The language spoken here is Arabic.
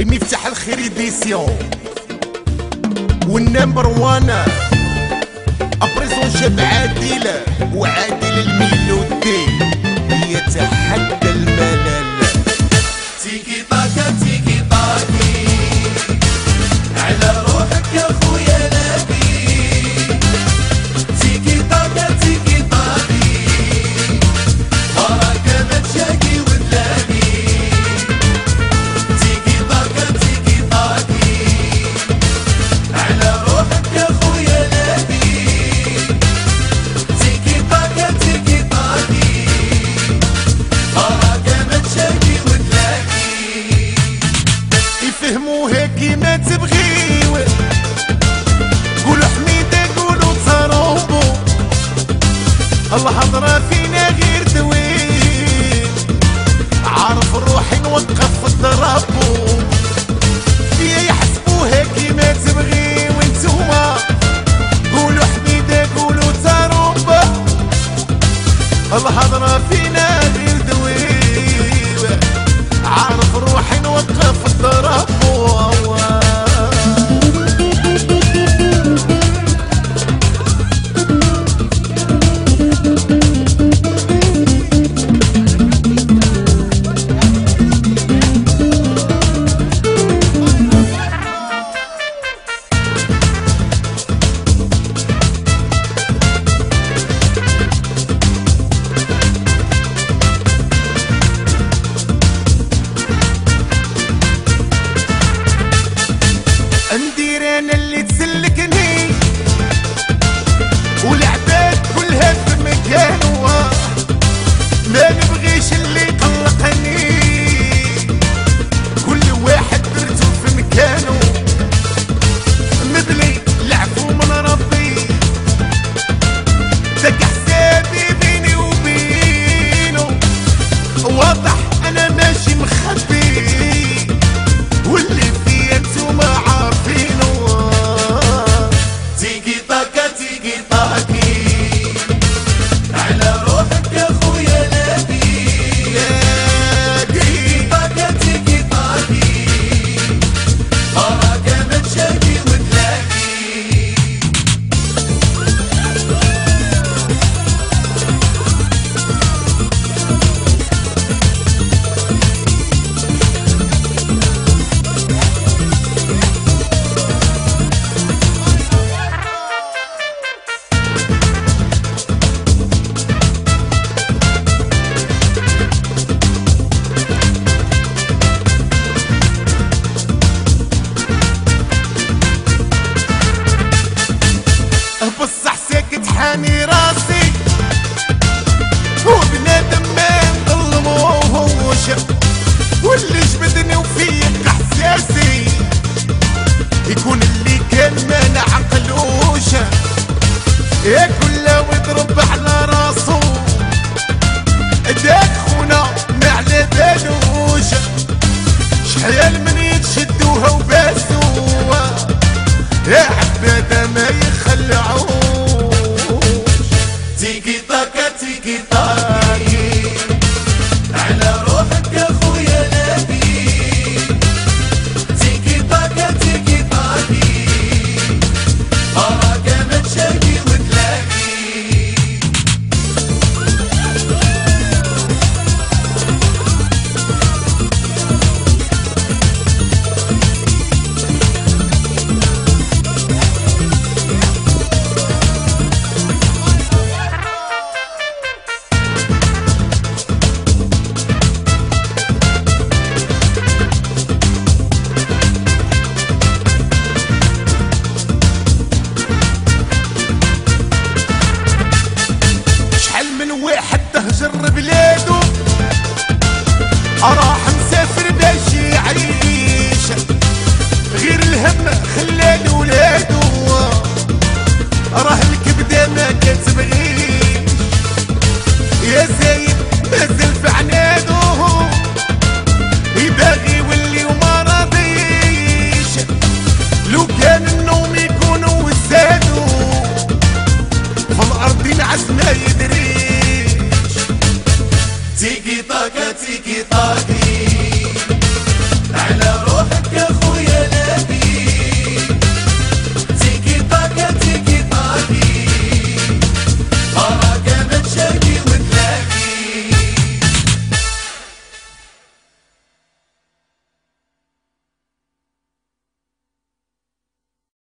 مفتاح الخير ديسيون والنمبر وانا ابريزون شاب عادل وعادل الميلودي يتحدى الملل. تيكي طاكا تيكي طاكي على روحك يا خويا لاقي. تيكي طاكا تيكي طاكي وراك ما تشاقي وتلاقي. تيكي طاكا تيكي طاكي على روحك يا خويا لاقي. تيكي طاكا تيكي طاكي وراك ما تشاقي وتلاقي. يفهموها كيما تبغيو، قولوا حميدة قولوا تروبو، الهضرة فينا غير دوين، عارف روحي نوقف الضربو. فيا يحسبوها كيما تبغيو انتوما، قولوا حميدة قولوا تروبو، الهضرة فينا غير دوين، عارف روحي نوقف الضرب. ندير انا اللي تسلكني والعباد كلها في مكانها، ما نبغيش اللي يقلقني، كل واحد درتو في مكانه، مدلي العفو من ربي، داك حسابي بيني وبينه، واضح انا ماشي مخبي، واللي فيا انتوما عارفينه. تيكي طاكا تيكي طاكي على روحك يا خويا لاقي. تيكي طاكا تيكي طاكي وراك ما تشاقي وتلاقي. بصح ساكت حاني راسي، وبنادم ما نظلموهوش، واللي جبدني وفيق احساسي، يكون اللي كان ما نعقلوش، ياكل ويضرب على راسو، داك خونا ما على بالوش، شحال من يتشدوها وباسوها، يا عبادة ما يخلعوش. تيكي طاكا تيكي طاكي على روحك يا خويا لاقي. تيكي طاكا تيكي طاكي وراك ما تشاقي وتلاقي. شحال من واحد تهجر بلادو، أراه